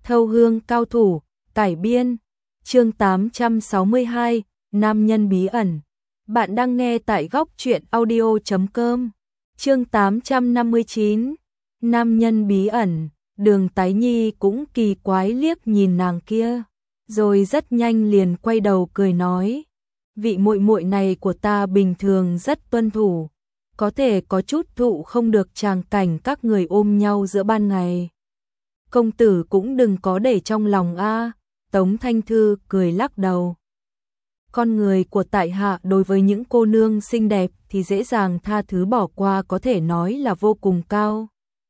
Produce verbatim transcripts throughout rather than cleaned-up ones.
Thâu hương cao thủ, cải biên, chương tám trăm sáu mươi hai, Nam nhân bí ẩn. Bạn đang nghe tại góc truyện audio chấm com. Chương tám trăm năm mươi chín, Nam nhân bí ẩn. Đường Tái Nhi cũng kỳ quái liếc nhìn nàng kia, rồi rất nhanh liền quay đầu cười nói: "Vị muội muội này của ta bình thường rất tuân thủ, có thể có chút thụ không được tràng cảnh các người ôm nhau giữa ban ngày. Công tử cũng đừng có để trong lòng a." Tống Thanh Thư cười lắc đầu. Con người của tại hạ đối với những cô nương xinh đẹp thì dễ dàng tha thứ bỏ qua, có thể nói là vô cùng cao.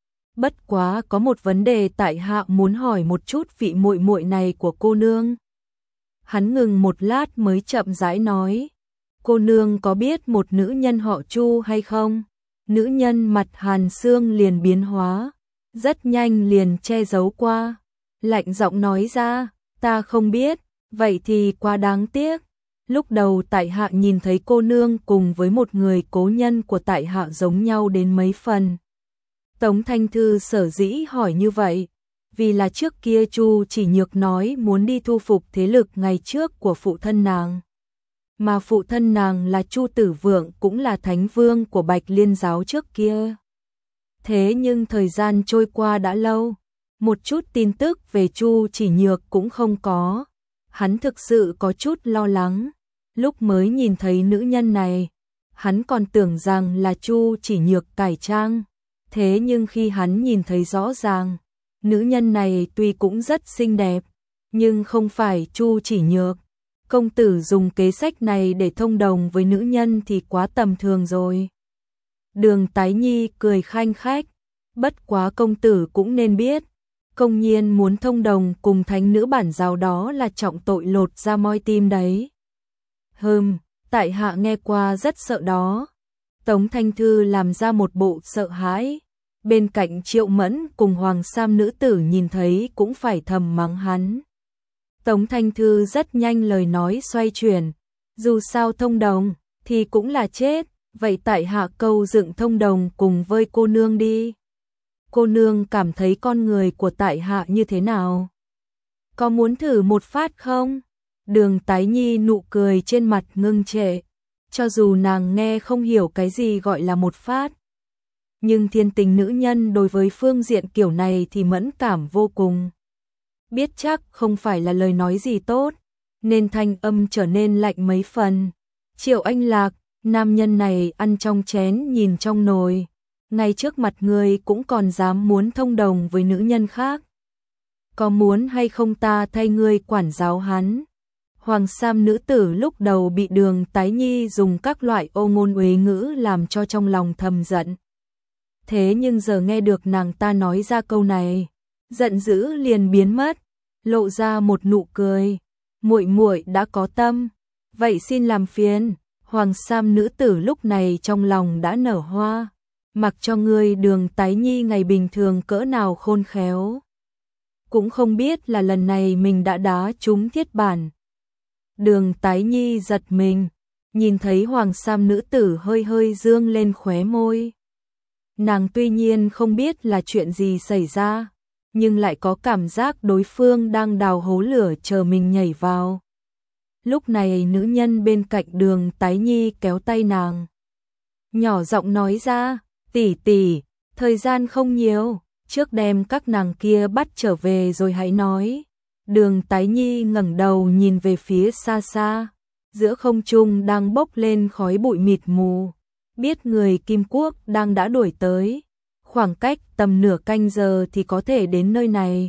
Bất quá có một vấn đề tại hạ muốn hỏi một chút vị muội muội này của cô nương. Hắn ngừng một lát mới chậm rãi nói: "Cô nương có biết một nữ nhân họ Chu hay không?" Nữ nhân mặt Hàn Sương liền biến hóa, rất nhanh liền che giấu qua, lạnh giọng nói ra: "Ta không biết." "Vậy thì quá đáng tiếc. Lúc đầu tại hạ nhìn thấy cô nương cùng với một người cố nhân của tại hạ giống nhau đến mấy phần." Tống Thanh Thư sở dĩ hỏi như vậy, vì là trước kia Chu Chỉ Nhược nói muốn đi thu phục thế lực ngày trước của phụ thân nàng. Mà phụ thân nàng là Chu Tử Vượng, cũng là thánh vương của Bạch Liên giáo trước kia. Thế nhưng thời gian trôi qua đã lâu, một chút tin tức về Chu Chỉ Nhược cũng không có. Hắn thực sự có chút lo lắng. Lúc mới nhìn thấy nữ nhân này, hắn còn tưởng rằng là Chu Chỉ Nhược cải trang. Thế nhưng khi hắn nhìn thấy rõ ràng, nữ nhân này tuy cũng rất xinh đẹp, nhưng không phải Chu Chỉ Nhược. Công tử dùng kế sách này để thông đồng với nữ nhân thì quá tầm thường rồi. Đường Tái Nhi cười khanh khách: "Bất quá công tử cũng nên biết, công nhiên muốn thông đồng cùng thánh nữ bản giáo đó là trọng tội lột da moi tim đấy." "Hừm, tại hạ nghe qua rất sợ đó." Tống Thanh Thư làm ra một bộ sợ hãi. Bên cạnh Triệu Mẫn cùng Hoàng Sam nữ tử nhìn thấy cũng phải thầm mắng hắn. Tống Thanh Thư rất nhanh lời nói xoay chuyển: "Dù sao thông đồng thì cũng là chết, vậy tại hạ câu dựng thông đồng cùng với cô nương đi. Cô nương cảm thấy con người của tại hạ như thế nào? Có muốn thử một phát không?" Đường Tái Nhi nụ cười trên mặt ngưng trệ, cho dù nàng nghe không hiểu cái gì gọi là một phát. Nhưng thiên tình nữ nhân đối với phương diện kiểu này thì mẫn cảm vô cùng. Biết chắc không phải là lời nói gì tốt, nên thanh âm trở nên lạnh mấy phần. "Triệu Anh Lạc, nam nhân này ăn trong chén nhìn trong nồi, ngay trước mặt người cũng còn dám muốn thông đồng với nữ nhân khác. Có muốn hay không ta thay ngươi quản giáo hắn?" Hoàng Sam nữ tử lúc đầu bị Đường Tái Nhi dùng các loại ô ngôn uế ngữ làm cho trong lòng thầm giận. Thế nhưng giờ nghe được nàng ta nói ra câu này, giận dữ liền biến mất, lộ ra một nụ cười: "Muội muội đã có tâm, vậy xin làm phiền." Hoàng Sam nữ tử lúc này trong lòng đã nở hoa, mặc cho ngươi Đường Tái Nhi ngày bình thường cỡ nào khôn khéo, cũng không biết là lần này mình đã đá trúng thiết bản. Đường Tái Nhi giật mình, nhìn thấy Hoàng Sam nữ tử hơi hơi dương lên khóe môi. Nàng tuy nhiên không biết là chuyện gì xảy ra, nhưng lại có cảm giác đối phương đang đào hố lửa chờ mình nhảy vào. Lúc này nữ nhân bên cạnh Đường Tái Nhi kéo tay nàng, nhỏ giọng nói ra: "Tỷ tỷ, thời gian không nhiều, trước đem các nàng kia bắt trở về rồi hãy nói." Đường Tái Nhi ngẩng đầu nhìn về phía xa xa, giữa không trung đang bốc lên khói bụi mịt mù. Biết người Kim Quốc đang đã đuổi tới, khoảng cách tầm nửa canh giờ thì có thể đến nơi này.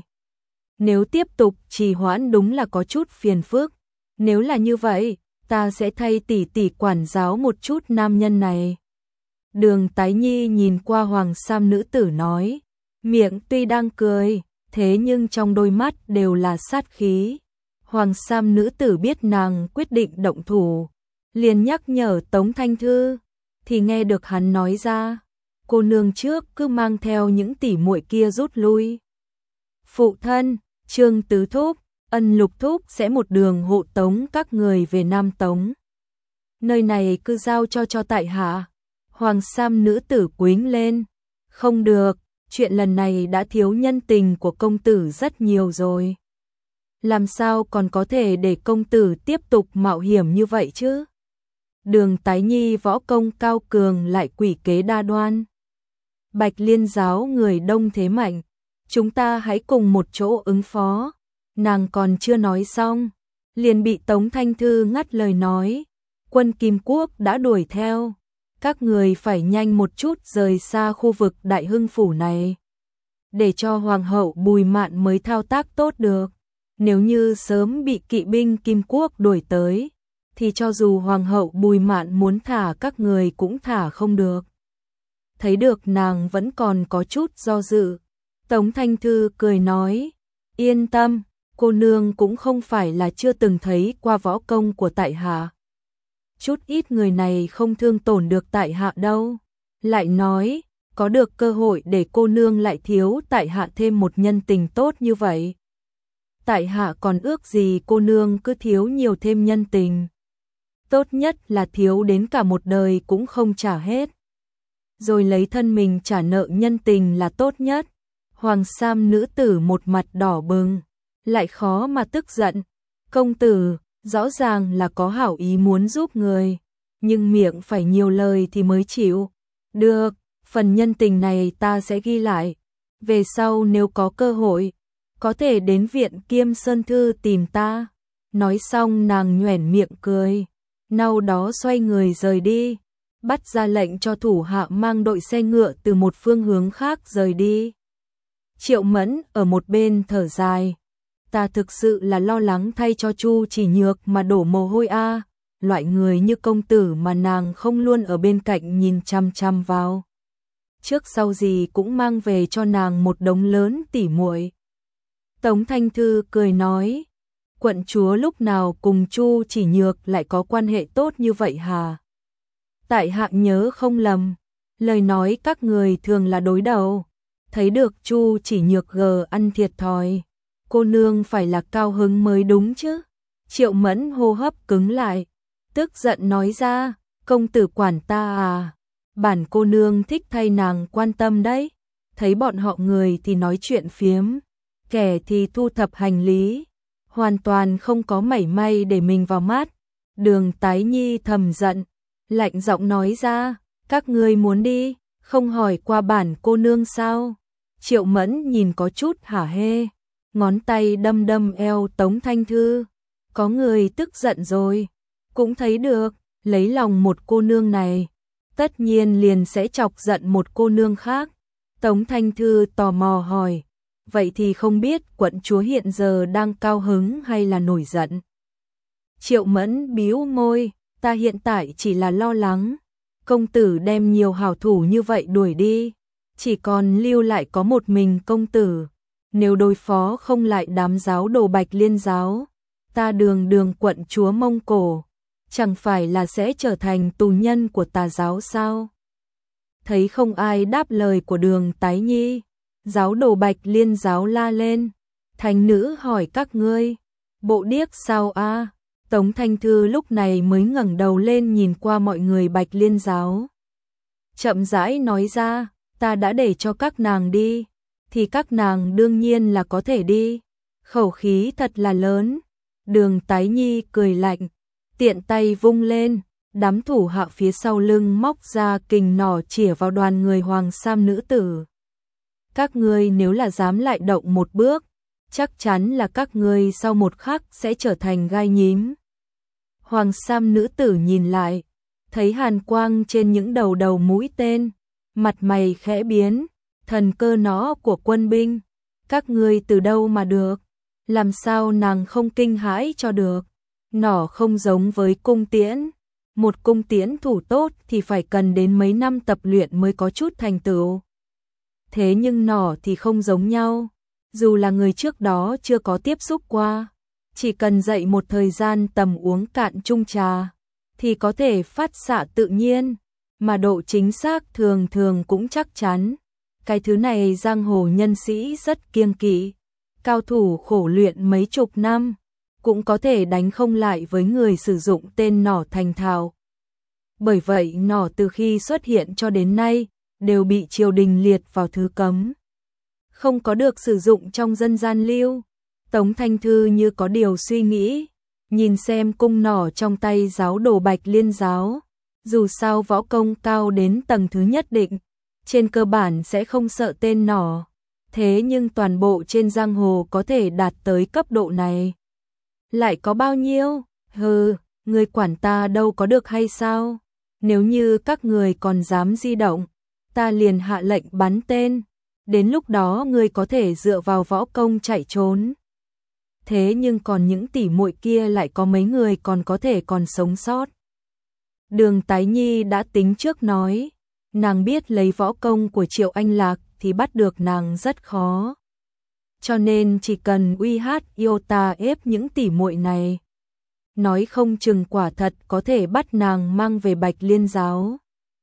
Nếu tiếp tục trì hoãn đúng là có chút phiền phức. Nếu là như vậy, ta sẽ thay tỷ tỷ quản giáo một chút nam nhân này. Đường Tái Nhi nhìn qua Hoàng Sam nữ tử nói, miệng tuy đang cười, thế nhưng trong đôi mắt đều là sát khí. Hoàng Sam nữ tử biết nàng quyết định động thủ, liền nhắc nhở Tống Thanh Thư, thì nghe được hắn nói ra, cô nương trước cứ mang theo những tỷ muội kia rút lui. Phụ thân, Trương Tứ Thúc, Ân Lục Thúc sẽ một đường hộ tống các người về Nam Tống. Nơi này cứ giao cho cho tại hạ. Hoàng Sam nữ tử quính lên, không được, chuyện lần này đã thiếu nhân tình của công tử rất nhiều rồi. Làm sao còn có thể để công tử tiếp tục mạo hiểm như vậy chứ? Đường Tái Nhi võ công cao cường lại quỷ kế đa đoan. Bạch Liên giáo người đông thế mạnh, chúng ta hãy cùng một chỗ ứng phó. Nàng còn chưa nói xong, liền bị Tống Thanh Thư ngắt lời nói. Quân Kim Quốc đã đuổi theo, các người phải nhanh một chút rời xa khu vực Đại Hưng Phủ này, để cho Hoàng hậu Bùi Mạn mới thao tác tốt được. Nếu như sớm bị kỵ binh Kim Quốc đuổi tới, thì cho dù Hoàng hậu Bùi Mạn muốn thả các người cũng thả không được. Thấy được nàng vẫn còn có chút do dự, Tống Thanh Thư cười nói, yên tâm, cô nương cũng không phải là chưa từng thấy qua võ công của tại hạ. Chút ít người này không thương tổn được tại hạ đâu. Lại nói, có được cơ hội để cô nương lại thiếu tại hạ thêm một nhân tình tốt như vậy. Tại hạ còn ước gì cô nương cứ thiếu nhiều thêm nhân tình. Tốt nhất là thiếu đến cả một đời cũng không trả hết. Rồi lấy thân mình trả nợ nhân tình là tốt nhất. Hoàng sam nữ tử một mặt đỏ bừng, lại khó mà tức giận. Công tử, rõ ràng là có hảo ý muốn giúp người, nhưng miệng phải nhiều lời thì mới chịu. Được, phần nhân tình này ta sẽ ghi lại. Về sau nếu có cơ hội, có thể đến viện Kiêm Sơn Thư tìm ta. Nói xong nàng nhoẻn miệng cười, sau đó xoay người rời đi, bắt ra lệnh cho thủ hạ mang đội xe ngựa từ một phương hướng khác rời đi. Triệu Mẫn ở một bên thở dài, ta thực sự là lo lắng thay cho Chu Chỉ Nhược mà đổ mồ hôi a, loại người như công tử mà nàng không luôn ở bên cạnh nhìn chăm chăm vào. Trước sau gì cũng mang về cho nàng một đống lớn tỉ muội. Tống Thanh Thư cười nói, quận chúa lúc nào cùng Chu Chỉ Nhược lại có quan hệ tốt như vậy hả? Tại hạ nhớ không lầm, lời nói các người thường là đối đầu, thấy được Chu Chỉ Nhược gờ ăn thiệt thòi, cô nương phải là cao hứng mới đúng chứ. Triệu Mẫn hô hấp cứng lại, tức giận nói ra, công tử quản ta à, bản cô nương thích thay nàng quan tâm đấy. Thấy bọn họ người thì nói chuyện phiếm, kẻ thì thu thập hành lý, hoàn toàn không có mảy may để mình vào mắt. Đường Tái Nhi thầm giận, lạnh giọng nói ra, các ngươi muốn đi, không hỏi qua bản cô nương sao? Triệu Mẫn nhìn có chút hả hê, ngón tay đâm đâm eo Tống Thanh Thư, có người tức giận rồi, cũng thấy được, lấy lòng một cô nương này, tất nhiên liền sẽ chọc giận một cô nương khác. Tống Thanh Thư tò mò hỏi, vậy thì không biết quận chúa hiện giờ đang cao hứng hay là nổi giận? Triệu Mẫn bĩu môi, ta hiện tại chỉ là lo lắng, công tử đem nhiều hảo thủ như vậy đuổi đi, chỉ còn lưu lại có một mình công tử, nếu đối phó không lại đám giáo đồ Bạch Liên giáo, ta đường đường quận chúa Mông Cổ, chẳng phải là sẽ trở thành tù nhân của tà giáo sao? Thấy không ai đáp lời của Đường Tái Nhi, giáo đồ Bạch Liên giáo la lên, thành nữ hỏi các ngươi, bộ điếc sao a? Tống Thanh Thư lúc này mới ngẩng đầu lên nhìn qua mọi người Bạch Liên giáo, chậm rãi nói ra, ta đã để cho các nàng đi, thì các nàng đương nhiên là có thể đi. Khẩu khí thật là lớn. Đường Tái Nhi cười lạnh, tiện tay vung lên, đám thủ hạ phía sau lưng móc ra kình nỏ chĩa vào đoàn người Hoàng sam nữ tử. Các ngươi nếu là dám lại động một bước, chắc chắn là các ngươi sau một khắc sẽ trở thành gai nhím. Hoàng sam nữ tử nhìn lại, thấy hàn quang trên những đầu đầu mũi tên, mặt mày khẽ biến, thần cơ nó của quân binh, các ngươi từ đâu mà được, làm sao nàng không kinh hãi cho được. Nỏ không giống với cung tiễn, một cung tiễn thủ tốt thì phải cần đến mấy năm tập luyện mới có chút thành tựu. Thế nhưng nỏ thì không giống nhau, dù là người trước đó chưa có tiếp xúc qua, chỉ cần dậy một thời gian tầm uống cạn chung trà, thì có thể phát xạ tự nhiên, mà độ chính xác thường thường cũng chắc chắn. Cái thứ này giang hồ nhân sĩ rất kiêng kỵ, cao thủ khổ luyện mấy chục năm, cũng có thể đánh không lại với người sử dụng tên nỏ thành thạo. Bởi vậy nỏ từ khi xuất hiện cho đến nay, đều bị triều đình liệt vào thứ cấm. không có được sử dụng trong dân gian lưu. Tống Thanh Thư như có điều suy nghĩ, nhìn xem cung nỏ trong tay giáo đồ Bạch Liên giáo. Dù sao võ công cao đến tầng thứ nhất định, trên cơ bản sẽ không sợ tên nỏ. Thế nhưng toàn bộ trên giang hồ có thể đạt tới cấp độ này lại có bao nhiêu? Hừ, người quản ta đâu có được hay sao? Nếu như các người còn dám di động, ta liền hạ lệnh bắn tên. Đến lúc đó người có thể dựa vào võ công chạy trốn. Thế nhưng còn những tỷ muội kia lại có mấy người còn có thể còn sống sót. Đường Tái Nhi đã tính trước nói, nàng biết lấy võ công của Triệu Anh Lạc thì bắt được nàng rất khó. Cho nên chỉ cần uy hát yêu ta ép những tỷ muội này, nói không chừng quả thật có thể bắt nàng mang về Bạch Liên giáo.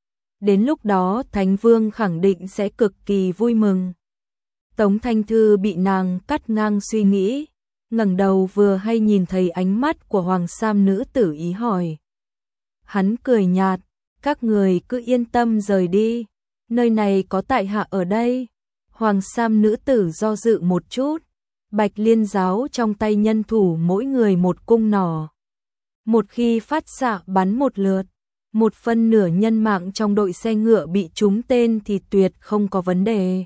Đến lúc đó Thánh Vương khẳng định sẽ cực kỳ vui mừng. Tống Thanh Thư bị nàng cắt ngang suy nghĩ, ngẩng đầu vừa hay nhìn thấy ánh mắt của Hoàng Sam nữ tử ý hỏi. Hắn cười nhạt, các người cứ yên tâm rời đi, nơi này có tại hạ ở đây. Hoàng Sam nữ tử do dự một chút, Bạch Liên giáo trong tay nhân thủ mỗi người một cung nỏ. Một khi phát xạ bắn một lượt, một phân nửa nhân mạng trong đội xe ngựa bị trúng tên thì tuyệt không có vấn đề.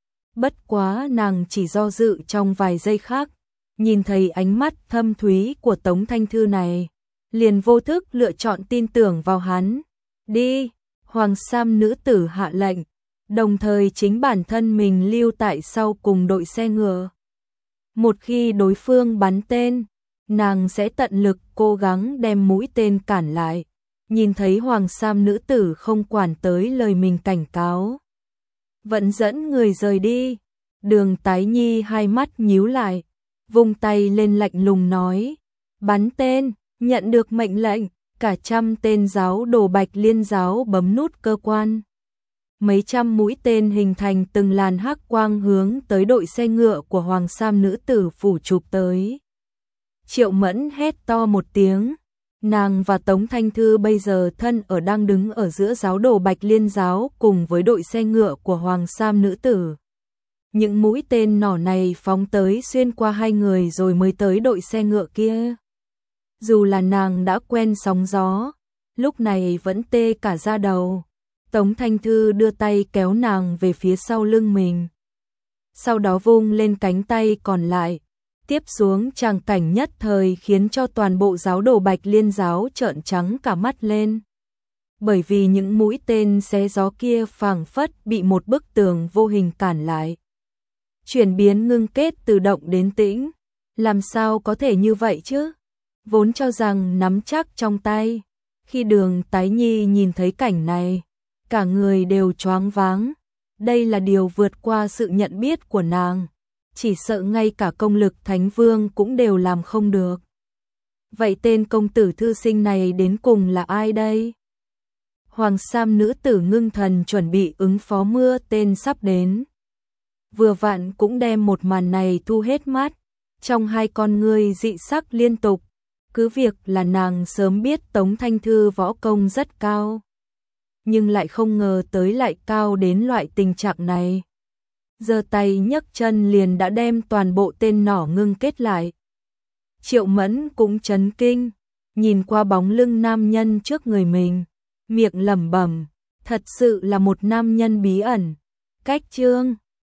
Bất quá nàng chỉ do dự trong vài giây khác, nhìn thấy ánh mắt thâm thúy của Tống Thanh Thư này, liền vô thức lựa chọn tin tưởng vào hắn. Đi, Hoàng Sam nữ tử hạ lệnh, đồng thời chính bản thân mình lưu tại sau cùng đội xe ngựa. Một khi đối phương bắn tên, nàng sẽ tận lực cố gắng đem mũi tên cản lại. Nhìn thấy Hoàng Sam nữ tử không quản tới lời mình cảnh cáo, vẫn dẫn người rời đi. Đường Tái Nhi hai mắt nhíu lại, vung tay lên lạnh lùng nói, bắn tên. Nhận được mệnh lệnh, cả trăm tên giáo đồ Bạch Liên giáo bấm nút cơ quan. Mấy trăm mũi tên hình thành từng làn hắc quang hướng tới đội xe ngựa của Hoàng Sam nữ tử phủ chụp tới. Triệu Mẫn hét to một tiếng, nàng và Tống Thanh Thư bây giờ thân ở đang đứng ở giữa giáo đồ Bạch Liên giáo cùng với đội xe ngựa của Hoàng Sam nữ tử. Những mũi tên nỏ này phóng tới xuyên qua hai người rồi mới tới đội xe ngựa kia. Dù là nàng đã quen sóng gió, lúc này vẫn tê cả da đầu. Tống Thanh Thư đưa tay kéo nàng về phía sau lưng mình. Sau đó vung lên cánh tay còn lại, tiếp xuống tràng cảnh nhất thời khiến cho toàn bộ giáo đồ Bạch Liên giáo trợn trắng cả mắt lên. Bởi vì những mũi tên xé gió kia phảng phất bị một bức tường vô hình cản lại. Chuyển biến ngưng kết từ động đến tĩnh, làm sao có thể như vậy chứ? Vốn cho rằng nắm chắc trong tay, khi Đường Tái Nhi nhìn thấy cảnh này, cả người đều choáng váng. Đây là điều vượt qua sự nhận biết của nàng, chỉ sợ ngay cả công lực Thánh Vương cũng đều làm không được. Vậy tên công tử thư sinh này đến cùng là ai đây? Hoàng Sam nữ tử ngưng thần chuẩn bị ứng phó mưa tên sắp đến. Vừa vặn cũng đem một màn này thu hết mắt, trong hai con ngươi dị sắc liên tục. Cứ việc là nàng sớm biết Tống Thanh Thư võ công rất cao, nhưng lại không ngờ tới lại cao đến loại tình trạng này. Giơ tay nhấc chân liền đã đem toàn bộ tên nỏ ngưng kết lại. Triệu Mẫn cũng chấn kinh, nhìn qua bóng lưng nam nhân trước người mình, miệng lẩm bẩm, thật sự là một nam nhân bí ẩn. Cách chương